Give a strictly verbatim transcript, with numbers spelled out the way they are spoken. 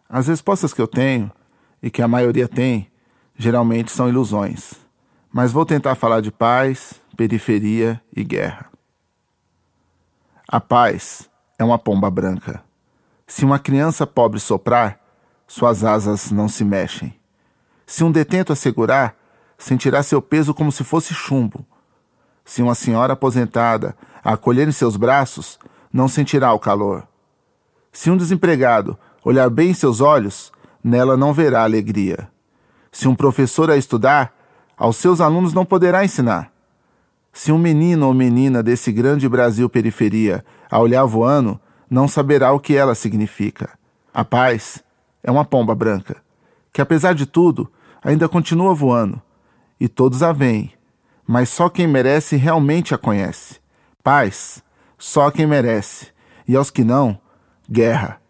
As respostas que eu tenho, e que a maioria tem, geralmente são ilusões. Mas vou tentar falar de paz, periferia e guerra. A paz é uma pomba branca. Se uma criança pobre soprar, suas asas não se mexem. Se um detento a segurar, sentirá seu peso como se fosse chumbo. Se uma senhora aposentada a acolher em seus braços, não sentirá o calor. Se um desempregado olhar bem em seus olhos, nela não verá alegria. Se um professor a estudar, aos seus alunos não poderá ensinar. Se um menino ou menina desse grande Brasil periferia a olhar voando, não saberá o que ela significa. A paz é uma pomba branca, que apesar de tudo, ainda continua voando, e todos a veem, mas só quem merece realmente a conhece. Paz, só quem merece, e aos que não, guerra.